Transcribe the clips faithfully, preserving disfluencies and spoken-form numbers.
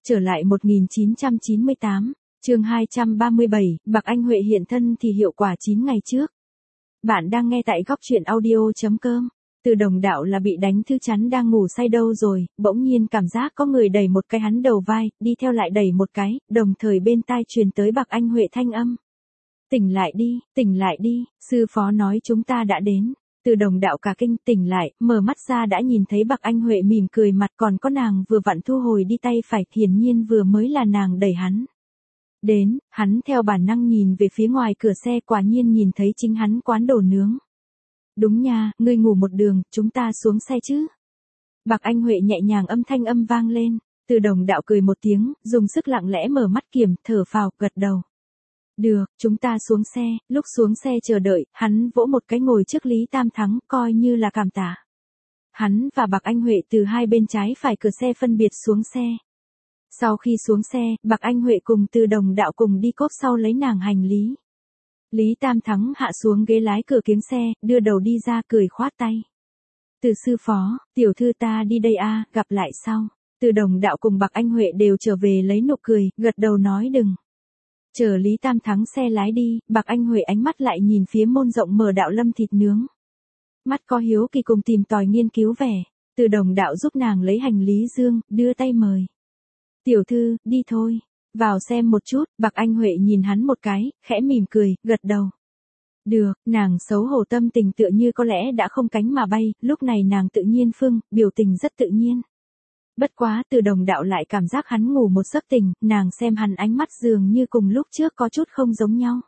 Trở lại một nghìn chín trăm chín mươi tám, chương hai trăm ba mươi bảy, Bạc Anh Huệ hiện thân thì hiệu quả chín ngày trước. Bạn đang nghe tại góc truyện audio chấm com. Từ Đồng Đạo là bị đánh thư chắn đang ngủ say đâu rồi, bỗng nhiên cảm giác có người đẩy một cái hắn đầu vai, đi theo lại đẩy một cái, đồng thời bên tai truyền tới Bạc Anh Huệ thanh âm. Tỉnh lại đi, tỉnh lại đi, sư phó nói chúng ta đã đến. Từ Đồng Đạo cả kinh tỉnh lại, mở mắt ra đã nhìn thấy Bạc Anh Huệ mỉm cười mặt, còn có nàng vừa vặn thu hồi đi tay phải, hiển nhiên vừa mới là nàng đẩy hắn. Đến, hắn theo bản năng nhìn về phía ngoài cửa xe, quả nhiên nhìn thấy chính hắn quán đồ nướng. Đúng nha, ngươi ngủ một đường, chúng ta xuống xe chứ. Bạc Anh Huệ nhẹ nhàng âm thanh âm vang lên, Từ Đồng Đạo cười một tiếng, dùng sức lặng lẽ mở mắt kiểm, thở phào, gật đầu. Được, chúng ta xuống xe. Lúc xuống xe chờ đợi, hắn vỗ một cái ngồi trước Lý Tam Thắng, coi như là cảm tạ. Hắn và Bạc Anh Huệ từ hai bên trái phải cửa xe phân biệt xuống xe. Sau khi xuống xe, Bạc Anh Huệ cùng Từ Đồng Đạo cùng đi cốp sau lấy nàng hành lý. Lý Tam Thắng hạ xuống ghế lái cửa kiếng xe, đưa đầu đi ra cười khoát tay. Từ sư phó, tiểu thư ta đi đây a, gặp lại sau. Từ Đồng Đạo cùng Bạc Anh Huệ đều trở về lấy nụ cười, gật đầu nói đừng. Chờ Lý Tam Thắng xe lái đi, Bạc Anh Huệ ánh mắt lại nhìn phía môn rộng mở Đạo Lâm thịt nướng. Mắt có hiếu kỳ cùng tìm tòi nghiên cứu vẻ. Từ Đồng Đạo giúp nàng lấy hành lý dương, đưa tay mời. Tiểu thư, đi thôi. Vào xem một chút. Bạc Anh Huệ nhìn hắn một cái, khẽ mỉm cười, gật đầu. Được, nàng xấu hổ tâm tình tựa như có lẽ đã không cánh mà bay, lúc này nàng tự nhiên phương, biểu tình rất tự nhiên. Bất quá Từ Đồng Đạo lại cảm giác hắn ngủ một giấc tỉnh, nàng xem hắn ánh mắt dường như cùng lúc trước có chút không giống nhau.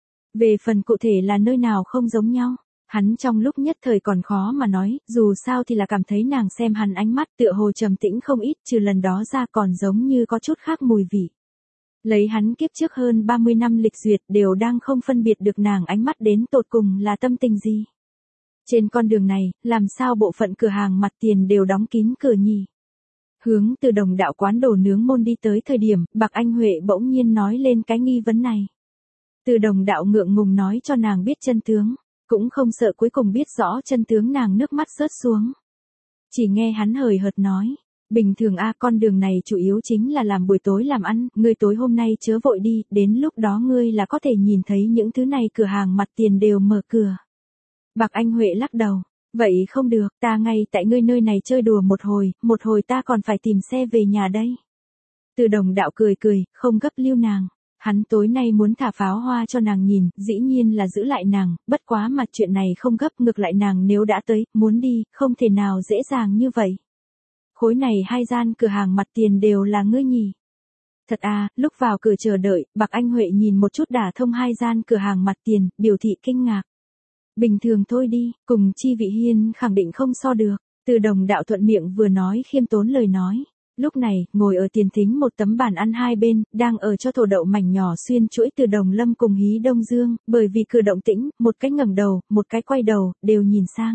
Về phần cụ thể là nơi nào không giống nhau, hắn trong lúc nhất thời còn khó mà nói, dù sao thì là cảm thấy nàng xem hắn ánh mắt tựa hồ trầm tĩnh không ít, trừ lần đó ra còn giống như có chút khác mùi vị. Lấy hắn kiếp trước hơn ba mươi năm lịch duyệt đều đang không phân biệt được nàng ánh mắt đến tột cùng là tâm tình gì. Trên con đường này, làm sao bộ phận cửa hàng mặt tiền đều đóng kín cửa nhỉ? Hướng Từ Đồng Đạo quán đồ nướng môn đi tới thời điểm, Bạc Anh Huệ bỗng nhiên nói lên cái nghi vấn này. Từ Đồng Đạo ngượng ngùng nói cho nàng biết chân tướng, cũng không sợ cuối cùng biết rõ chân tướng, nàng nước mắt rớt xuống. Chỉ nghe hắn hời hợt nói, bình thường a con đường này chủ yếu chính là làm buổi tối làm ăn, ngươi tối hôm nay chớ vội đi, đến lúc đó ngươi là có thể nhìn thấy những thứ này cửa hàng mặt tiền đều mở cửa. Bạc Anh Huệ lắc đầu. Vậy không được, ta ngay tại ngươi nơi này chơi đùa một hồi, một hồi ta còn phải tìm xe về nhà đây. Từ Đồng Đạo cười cười, không gấp lưu nàng. Hắn tối nay muốn thả pháo hoa cho nàng nhìn, dĩ nhiên là giữ lại nàng, bất quá mà chuyện này không gấp, ngược lại nàng nếu đã tới, muốn đi, không thể nào dễ dàng như vậy. Khối này hai gian cửa hàng mặt tiền đều là ngươi nhỉ. Thật à, lúc vào cửa chờ đợi, Bạc Anh Huệ nhìn một chút đả thông hai gian cửa hàng mặt tiền, biểu thị kinh ngạc. Bình thường thôi đi, cùng Chi Vị Hiên khẳng định không so được. Từ Đồng Đạo thuận miệng vừa nói khiêm tốn lời nói. Lúc này, ngồi ở tiền thính một tấm bàn ăn hai bên, đang ở cho thổ đậu mảnh nhỏ xuyên chuỗi Từ Đồng Lâm cùng Hí Đông Dương, bởi vì cửa động tĩnh, một cái ngẩng đầu, một cái quay đầu, đều nhìn sang.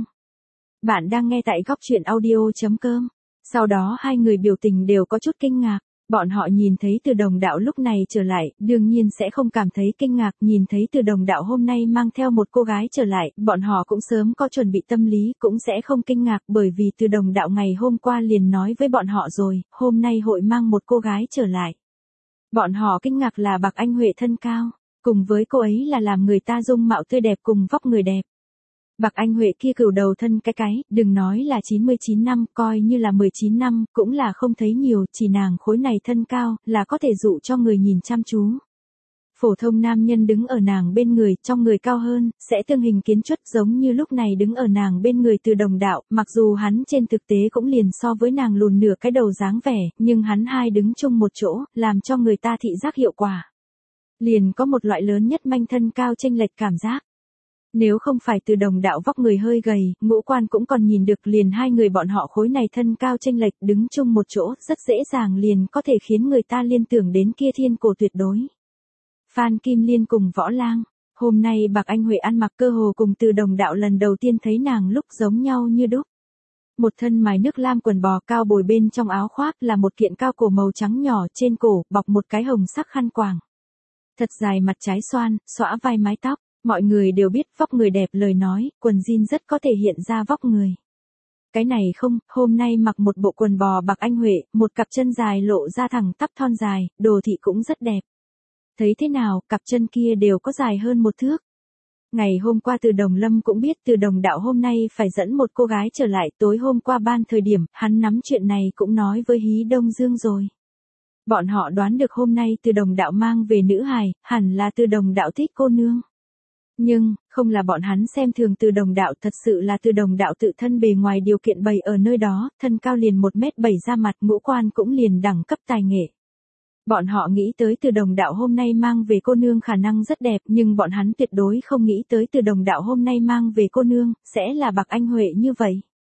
Bạn đang nghe tại góc truyện audio chấm com. Sau đó hai người biểu tình đều có chút kinh ngạc. Bọn họ nhìn thấy Từ Đồng Đạo lúc này trở lại, đương nhiên sẽ không cảm thấy kinh ngạc, nhìn thấy Từ Đồng Đạo hôm nay mang theo một cô gái trở lại, bọn họ cũng sớm có chuẩn bị tâm lý, cũng sẽ không kinh ngạc, bởi vì Từ Đồng Đạo ngày hôm qua liền nói với bọn họ rồi, hôm nay hội mang một cô gái trở lại. Bọn họ kinh ngạc là Bạc Anh Huệ thân cao, cùng với cô ấy là làm người ta dung mạo tươi đẹp cùng vóc người đẹp. Bạc Anh Huệ kia cửu đầu thân cái cái, đừng nói là chín mươi chín năm, coi như là mười chín năm, cũng là không thấy nhiều, chỉ nàng khối này thân cao, là có thể dụ cho người nhìn chăm chú. Phổ thông nam nhân đứng ở nàng bên người, trong người cao hơn, sẽ tương hình kiến chất giống như lúc này đứng ở nàng bên người Từ Đồng Đạo, mặc dù hắn trên thực tế cũng liền so với nàng lùn nửa cái đầu dáng vẻ, nhưng hắn hai đứng chung một chỗ, làm cho người ta thị giác hiệu quả. Liền có một loại lớn nhất manh thân cao chênh lệch cảm giác. Nếu không phải Từ Đồng Đạo vóc người hơi gầy, ngũ quan cũng còn nhìn được, liền hai người bọn họ khối này thân cao chênh lệch đứng chung một chỗ, rất dễ dàng liền có thể khiến người ta liên tưởng đến kia thiên cổ tuyệt đối. Phan Kim Liên cùng Võ Lang, hôm nay Bạc Anh Huệ ăn mặc cơ hồ cùng Từ Đồng Đạo lần đầu tiên thấy nàng lúc giống nhau như đúc. Một thân mài nước lam quần bò cao bồi, bên trong áo khoác là một kiện cao cổ màu trắng nhỏ, trên cổ bọc một cái hồng sắc khăn quàng. Thật dài mặt trái xoan, xõa vai mái tóc. Mọi người đều biết vóc người đẹp lời nói, quần jean rất có thể hiện ra vóc người. cái này không, hôm nay mặc một bộ quần bò bạc anh Huệ, một cặp chân dài lộ ra thẳng tắp thon dài, đồ thị cũng rất đẹp. Thấy thế nào, cặp chân kia đều có dài hơn một thước. Ngày hôm qua Từ Đồng Lâm cũng biết Từ Đồng Đạo hôm nay phải dẫn một cô gái trở lại, tối hôm qua ban thời điểm, hắn nắm chuyện này cũng nói với Hí Đông Dương rồi. Bọn họ đoán được hôm nay Từ Đồng Đạo mang về nữ hài, hẳn là Từ Đồng Đạo thích cô nương. Nhưng, không là bọn hắn xem thường Từ Đồng Đạo, thật sự là Từ Đồng Đạo tự thân bề ngoài điều kiện bày ở nơi đó, thân cao liền một mét bảy ra mặt, ngũ quan cũng liền đẳng cấp tài nghệ. Bọn họ nghĩ tới Từ Đồng Đạo hôm nay mang về cô nương khả năng rất đẹp, nhưng bọn hắn tuyệt đối không nghĩ tới Từ Đồng Đạo hôm nay mang về cô nương, sẽ là bạc anh Huệ như vậy.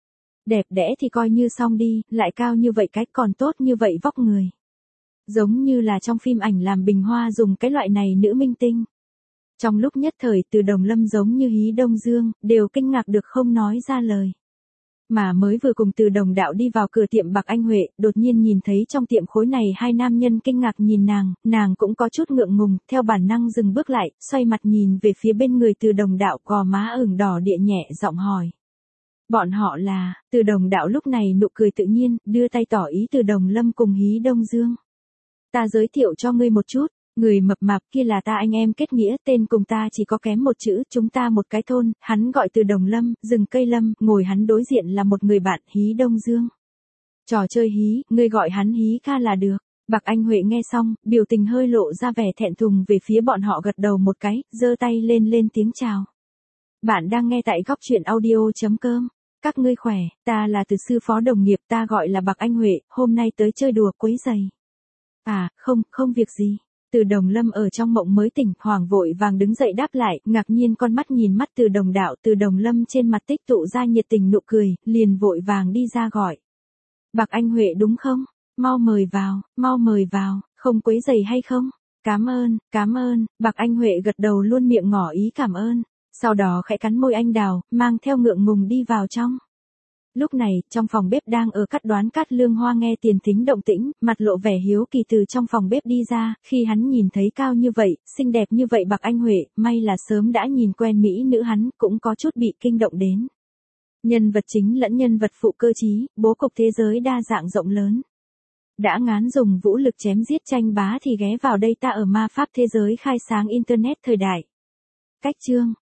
Đẹp đẽ thì coi như xong đi, lại cao như vậy cách còn tốt như vậy vóc người. Giống như là trong phim ảnh làm bình hoa dùng cái loại này nữ minh tinh. Trong lúc nhất thời Từ Đồng Lâm giống như Hí Đông Dương, đều kinh ngạc được không nói ra lời. Mà mới vừa cùng Từ Đồng Đạo đi vào cửa tiệm bạc anh Huệ, đột nhiên nhìn thấy trong tiệm khối này hai nam nhân kinh ngạc nhìn nàng, nàng cũng có chút ngượng ngùng, theo bản năng dừng bước lại, xoay mặt nhìn về phía bên người Từ Đồng Đạo, gò má ửng đỏ địa nhẹ giọng hỏi. Bọn họ là, Từ Đồng Đạo lúc này nụ cười tự nhiên, đưa tay tỏ ý Từ Đồng Lâm cùng Hí Đông Dương. Ta giới thiệu cho ngươi một chút. Người mập mạp kia là ta anh em kết nghĩa, tên cùng ta chỉ có kém một chữ, chúng ta một cái thôn, hắn gọi Từ Đồng Lâm, rừng cây lâm, ngồi hắn đối diện là một người bạn, Hí Đông Dương. Trò chơi hí, ngươi gọi hắn Hí ca là được. Bạc anh Huệ nghe xong, biểu tình hơi lộ ra vẻ thẹn thùng về phía bọn họ, gật đầu một cái, giơ tay lên lên tiếng chào. Bạn đang nghe tại góc truyện audio.com. Các ngươi khỏe, ta là Từ sư phó đồng nghiệp, ta gọi là Bạc anh Huệ, hôm nay tới chơi đùa quấy giày. À, không, không việc gì. Từ Đồng Lâm ở trong mộng mới tỉnh, hoảng vội vàng đứng dậy đáp lại, ngạc nhiên con mắt nhìn mắt Từ Đồng Đạo, Từ Đồng Lâm trên mặt tích tụ ra nhiệt tình nụ cười, liền vội vàng đi ra gọi. Bạc anh Huệ đúng không? Mau mời vào, mau mời vào, không quấy rầy hay không? Cám ơn, cám ơn, Bạc anh Huệ gật đầu luôn miệng ngỏ ý cảm ơn, sau đó khẽ cắn môi anh đào, mang theo ngượng ngùng đi vào trong. Lúc này, trong phòng bếp đang ở cắt đoán Cát Lương Hoa nghe Tiền Thính động tĩnh, mặt lộ vẻ hiếu kỳ từ trong phòng bếp đi ra, khi hắn nhìn thấy cao như vậy, xinh đẹp như vậy Bạc anh Huệ, may là sớm đã nhìn quen mỹ nữ hắn, cũng có chút bị kinh động đến. Nhân vật chính lẫn nhân vật phụ cơ trí, bố cục thế giới đa dạng rộng lớn. Đã ngán dùng vũ lực chém giết tranh bá thì ghé vào đây ta ở ma pháp thế giới khai sáng internet thời đại. Cách chương